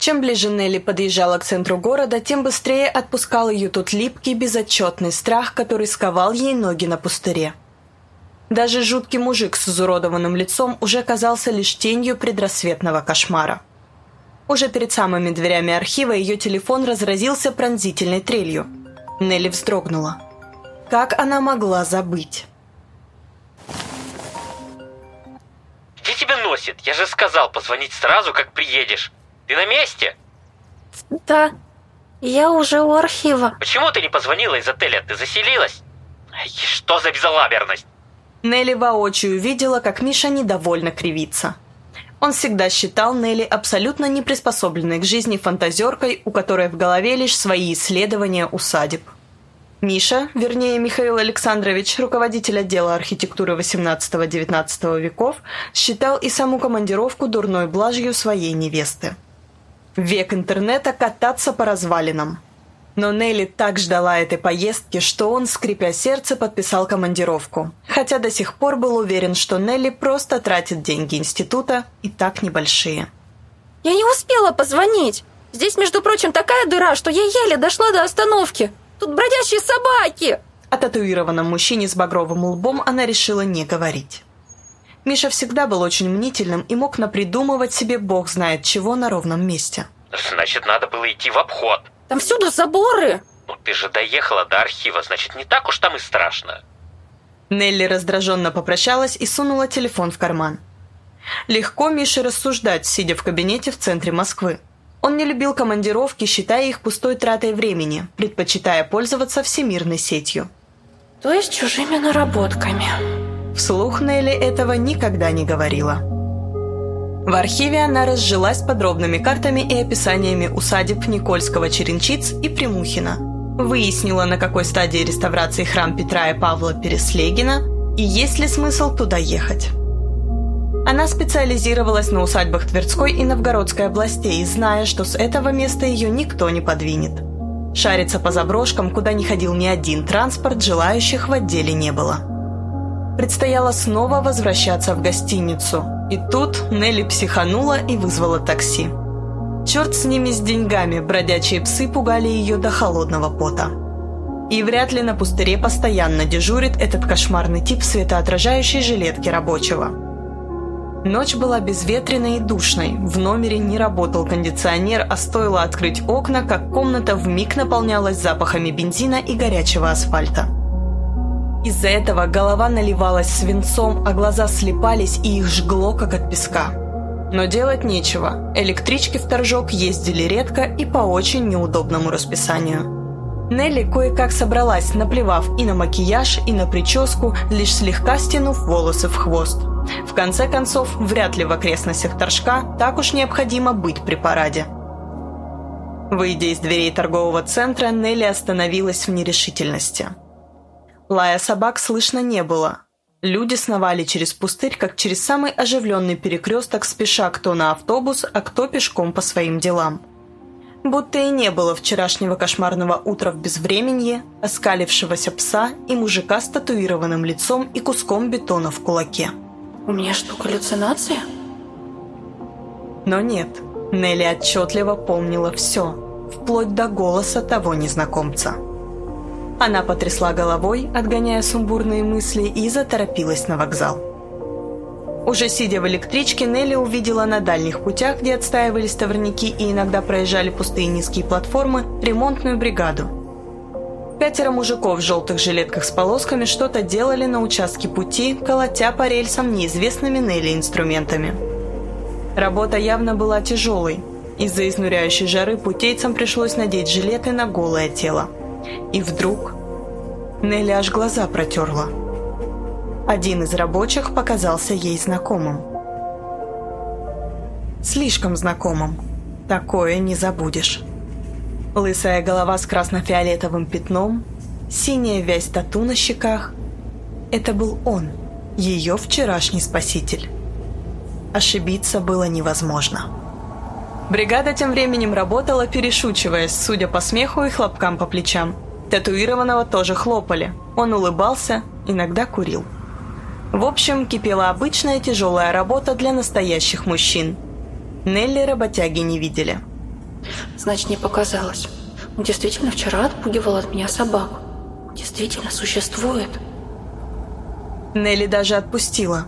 Чем ближе Нелли подъезжала к центру города, тем быстрее отпускал ее тот липкий, безотчетный страх, который сковал ей ноги на пустыре. Даже жуткий мужик с изуродованным лицом уже казался лишь тенью предрассветного кошмара. Уже перед самыми дверями архива ее телефон разразился пронзительной трелью. Нелли вздрогнула. Как она могла забыть? Где тебя носит? Я же сказал позвонить сразу, как приедешь. Ты на месте? Да, я уже у архива. Почему ты не позвонила из отеля? Ты заселилась? Ай, что за безалаберность? Нелли воочию видела, как Миша недовольно кривится. Он всегда считал Нелли абсолютно неприспособленной к жизни фантазеркой, у которой в голове лишь свои исследования усадеб. Миша, вернее Михаил Александрович, руководитель отдела архитектуры XVIII-XIX веков, считал и саму командировку дурной блажью своей невесты. В век интернета кататься по развалинам. Но Нелли так ждала этой поездки, что он, скрипя сердце, подписал командировку, хотя до сих пор был уверен, что Нелли просто тратит деньги института, и так небольшие. Я не успела позвонить. Здесь, между прочим, такая дыра, что я еле дошла до остановки. Тут бродячие собаки. О татуированном мужчине с багровым лбом она решила не говорить. Миша всегда был очень мнительным и мог напридумывать себе бог знает чего на ровном месте. Значит, надо было идти в обход. Там всюду заборы. Ну ты же доехала до архива, значит, не так уж там и страшно. Нелли раздраженно попрощалась и сунула телефон в карман. Легко Мише рассуждать, сидя в кабинете в центре Москвы. Он не любил командировки, считая их пустой тратой времени, предпочитая пользоваться всемирной сетью. То есть чужими наработками. Вслух Нелли этого никогда не говорила. В архиве она разжилась подробными картами и описаниями усадеб Никольского, Черенчиц и Прямухина. Выяснила, на какой стадии реставрации храм Петра и Павла Переслегина и есть ли смысл туда ехать. Она специализировалась на усадьбах Тверской и Новгородской областей, зная, что с этого места ее никто не подвинет. Шариться по заброшкам, куда не ходил ни один транспорт, желающих в отделе не было. Предстояло снова возвращаться в гостиницу. И тут Нелли психанула и вызвала такси. Черт с ними с деньгами, бродячие псы пугали ее до холодного пота. И вряд ли на пустыре постоянно дежурит этот кошмарный тип в светоотражающей жилетке рабочего. Ночь была безветренной и душной, в номере не работал кондиционер, а стоило открыть окна, как комната вмиг наполнялась запахами бензина и горячего асфальта. Из-за этого голова наливалась свинцом, а глаза слипались и их жгло, как от песка. Но делать нечего, электрички в Торжок ездили редко и по очень неудобному расписанию. Нелли кое-как собралась, наплевав и на макияж, и на прическу, лишь слегка стянув волосы в хвост. В конце концов, вряд ли в окрестностях Торжка так уж необходимо быть при параде. Выйдя из дверей торгового центра, Нелли остановилась в нерешительности. Лая собак слышно не было. Люди сновали через пустырь, как через самый оживленный перекресток, спеша кто на автобус, а кто пешком по своим делам. Будто и не было вчерашнего кошмарного утра в безвременье, оскалившегося пса и мужика с татуированным лицом и куском бетона в кулаке. У меня что, галлюцинация? Но нет, Нелли отчетливо помнила все, вплоть до голоса того незнакомца. Она потрясла головой, отгоняя сумбурные мысли, и заторопилась на вокзал. Уже сидя в электричке, Нелли увидела на дальних путях, где отстаивались товарники и иногда проезжали пустые низкие платформы, ремонтную бригаду. 5 мужиков в желтых жилетках с полосками что-то делали на участке пути, колотя по рельсам неизвестными Нелли инструментами. Работа явно была тяжелой. Из-за изнуряющей жары путейцам пришлось надеть жилеты на голое тело. И вдруг Нелли аж глаза протерла. Один из рабочих показался ей знакомым. Слишком знакомым. Такое не забудешь. Лысая голова с красно-фиолетовым пятном, синяя вязь тату на щеках. Это был он, ее вчерашний спаситель. Ошибиться было невозможно. Бригада тем временем работала, перешучиваясь, судя по смеху и хлопкам по плечам. Татуированного тоже хлопали. Он улыбался, иногда курил. В общем, кипела обычная тяжелая работа для настоящих мужчин. Нелли работяги не видели. Значит, не показалось. Он действительно вчера отпугивал от меня собак. Он действительно существует. Нелли даже отпустила.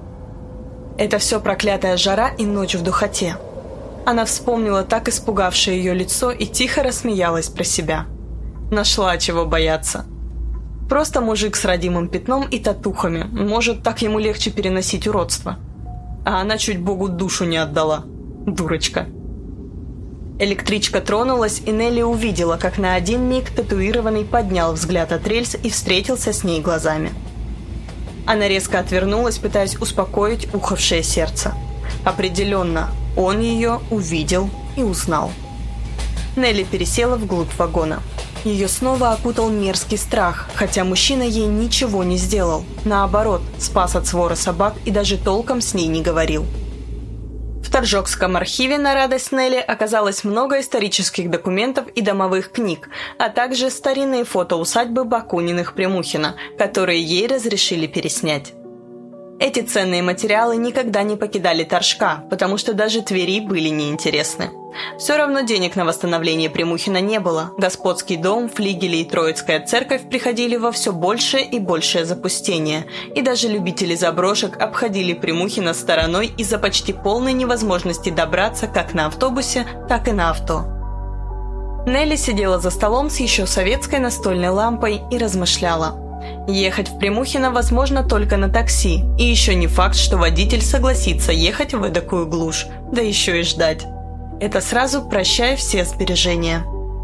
Это все проклятая жара и ночь в духоте. Она вспомнила так испугавшее ее лицо и тихо рассмеялась про себя. Нашла чего бояться. Просто мужик с родимым пятном и татухами. Может, так ему легче переносить уродство. А она чуть Богу душу не отдала. Дурочка. Электричка тронулась, и Нелли увидела, как на один миг татуированный поднял взгляд от рельс и встретился с ней глазами. Она резко отвернулась, пытаясь успокоить ухавшее сердце. Определенно, он ее увидел и узнал. Нелли пересела вглубь вагона. Ее снова окутал мерзкий страх, хотя мужчина ей ничего не сделал. Наоборот, спас от свора собак и даже толком с ней не говорил. В Торжокском архиве на радость Нелли оказалось много исторических документов и домовых книг, а также старинные фото усадьбы Бакуниных-Прямухина, которые ей разрешили переснять. Эти ценные материалы никогда не покидали Торжка, потому что даже Твери были неинтересны. Все равно денег на восстановление Прямухина не было. Господский дом, флигели и Троицкая церковь приходили во все большее и большее запустение, и даже любители заброшек обходили Прямухина стороной из-за почти полной невозможности добраться как на автобусе, так и на авто. Нелли сидела за столом с еще советской настольной лампой и размышляла. Ехать в Прямухино возможно только на такси, и еще не факт, что водитель согласится ехать в эдакую глушь, да еще и ждать. Это сразу прощай все сбережения.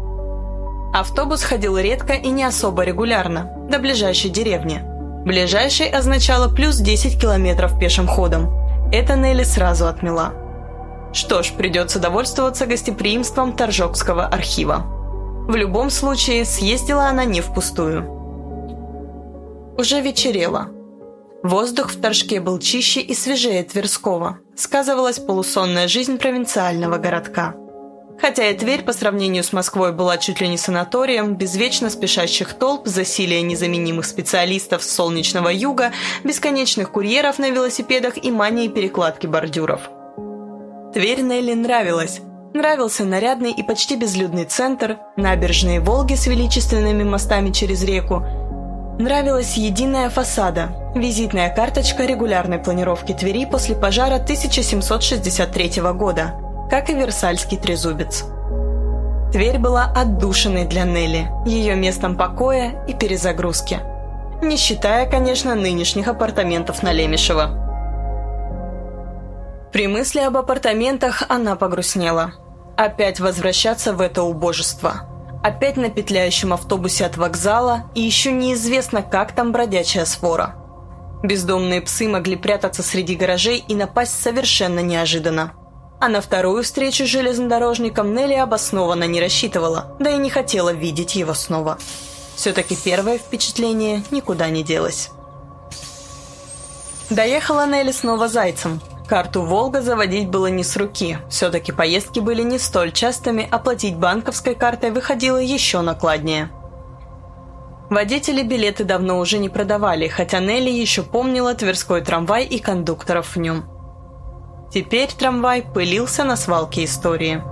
Автобус ходил редко и не особо регулярно, до ближайшей деревни. Ближайшей означало плюс 10 километров пешим ходом. Это Нелли сразу отмела. Что ж, придется довольствоваться гостеприимством Торжокского архива. В любом случае, съездила она не впустую. Уже вечерело. Воздух в Торжке был чище и свежее Тверского. Сказывалась полусонная жизнь провинциального городка. Хотя и Тверь по сравнению с Москвой была чуть ли не санаторием, без вечно спешащих толп, засилия незаменимых специалистов с солнечного юга, бесконечных курьеров на велосипедах и мании перекладки бордюров. Тверь Нелли нравилась. Нравился нарядный и почти безлюдный центр, набережные Волги с величественными мостами через реку. Нравилась единая фасада, визитная карточка регулярной планировки Твери после пожара 1763 года, как и Версальский трезубец. Тверь была отдушиной для Нелли, ее местом покоя и перезагрузки. Не считая, конечно, нынешних апартаментов на Лемешево. При мысли об апартаментах она погрустнела. Опять возвращаться в это убожество. Опять на петляющем автобусе от вокзала, и еще неизвестно, как там бродячая свора. Бездомные псы могли прятаться среди гаражей и напасть совершенно неожиданно. А на вторую встречу с железнодорожником Нелли обоснованно не рассчитывала, да и не хотела видеть его снова. Все-таки первое впечатление никуда не делось. Доехала Нелли снова зайцем. Карту «Волга» заводить было не с руки. Все-таки поездки были не столь частыми, а платить банковской картой выходило еще накладнее. Водители билеты давно уже не продавали, хотя Нелли еще помнила Тверской трамвай и кондукторов в нем. Теперь трамвай пылился на свалке истории.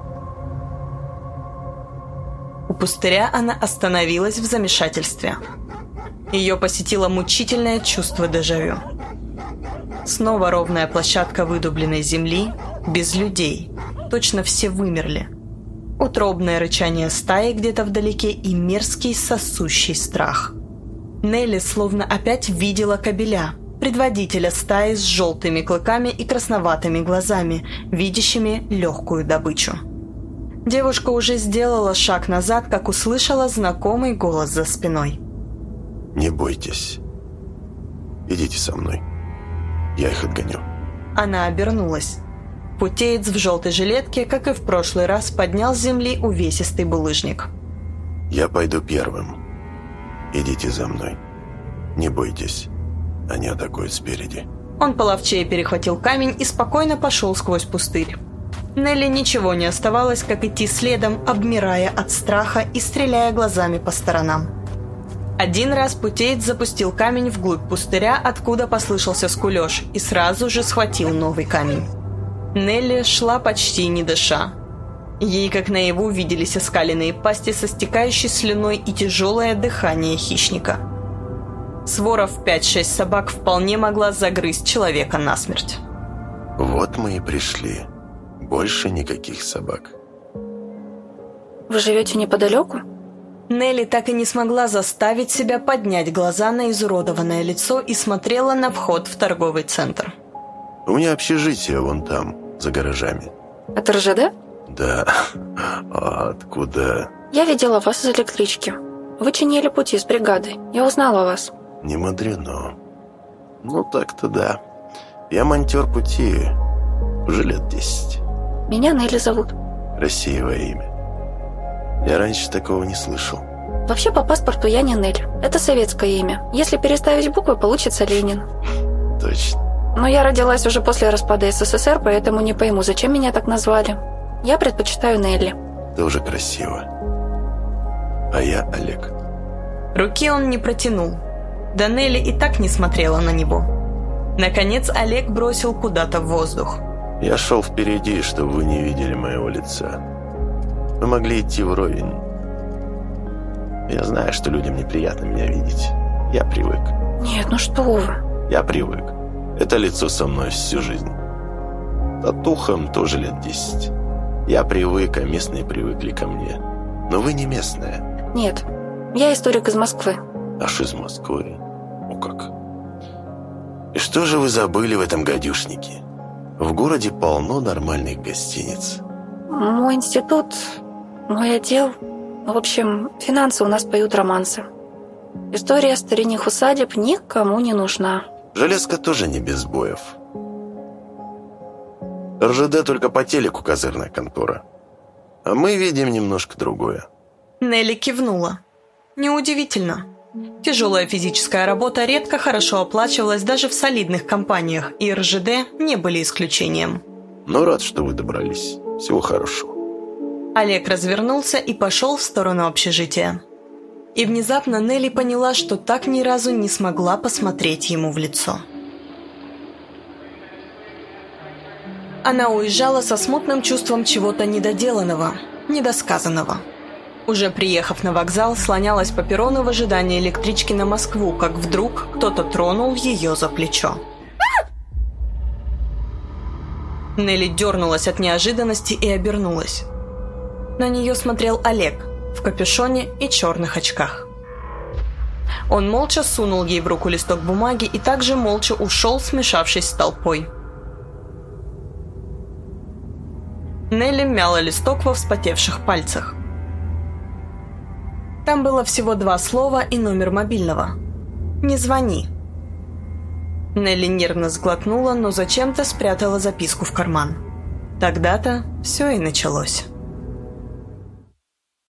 У пустыря она остановилась в замешательстве. Ее посетило мучительное чувство дежавю. Снова ровная площадка выдубленной земли, без людей. Точно все вымерли. Утробное рычание стаи где-то вдалеке и мерзкий сосущий страх. Нелли словно опять видела кобеля, предводителя стаи с желтыми клыками и красноватыми глазами, видящими легкую добычу. Девушка уже сделала шаг назад, как услышала знакомый голос за спиной. «Не бойтесь. Идите со мной. Я их отгоню». Она обернулась. Путеец в желтой жилетке, как и в прошлый раз, поднял с земли увесистый булыжник. «Я пойду первым. Идите за мной. Не бойтесь. Они атакуют спереди». Он половчее перехватил камень и спокойно пошел сквозь пустырь. Нелли ничего не оставалось, как идти следом, обмирая от страха и стреляя глазами по сторонам. Один раз путеец запустил камень вглубь пустыря, откуда послышался скулеж, и сразу же схватил новый камень. Нелли шла почти не дыша. Ей как наяву виделись оскаленные пасти со стекающей слюной и тяжелое дыхание хищника. Свора в 5-6 собак вполне могла загрызть человека насмерть. Вот мы и пришли. Больше никаких собак. Вы живете неподалеку? Нелли так и не смогла заставить себя поднять глаза на изуродованное лицо и смотрела на вход в торговый центр. У меня общежитие вон там, за гаражами. Это РЖД? Да. А откуда? Я видела вас из электрички. Вы чинили пути с бригадой. Я узнала вас. Не мудрено. Ну так-то да. Я монтер пути уже лет 10. Меня Нелли зовут. Красивое имя. Я раньше такого не слышал. Вообще по паспорту я не Нель. Это советское имя. Если переставить буквы, получится Ленин. Точно. Но я родилась уже после распада СССР, поэтому не пойму, зачем меня так назвали. Я предпочитаю Нелли. Тоже красиво. А я Олег. Руки он не протянул. Да Нелли и так не смотрела на него. Наконец Олег бросил куда-то в воздух. Я шел впереди, чтобы вы не видели моего лица. Вы могли идти вровень. Я знаю, что людям неприятно меня видеть. Я привык. Нет, ну что вы. Я привык. Это лицо со мной всю жизнь. Татухам тоже лет 10. Я привык, а местные привыкли ко мне. Но вы не местная. Нет, я историк из Москвы. Аж из Москвы. Ну как? И что же вы забыли в этом гадюшнике? В городе полно нормальных гостиниц. Мой институт, мой отдел. В общем, финансы у нас поют романсы. История старинных усадеб никому не нужна. Железка тоже не без боев. РЖД только по телеку козырная контора. А мы видим немножко другое. Нелли кивнула. Неудивительно. Тяжелая физическая работа редко хорошо оплачивалась даже в солидных компаниях, и РЖД не были исключением. Но рад, что вы добрались. Всего хорошего. Олег развернулся и пошел в сторону общежития. И внезапно Нелли поняла, что так ни разу не смогла посмотреть ему в лицо. Она уезжала со смутным чувством чего-то недоделанного, недосказанного. Уже приехав на вокзал, слонялась по перрону в ожидании электрички на Москву, как вдруг кто-то тронул ее за плечо. Нелли дернулась от неожиданности и обернулась. На нее смотрел Олег в капюшоне и черных очках. Он молча сунул ей в руку листок бумаги и также молча ушел, смешавшись с толпой. Нелли мяла листок во вспотевших пальцах. Там было всего 2 слова и номер мобильного. «Не звони». Нелли нервно сглотнула, но зачем-то спрятала записку в карман. Тогда-то все и началось.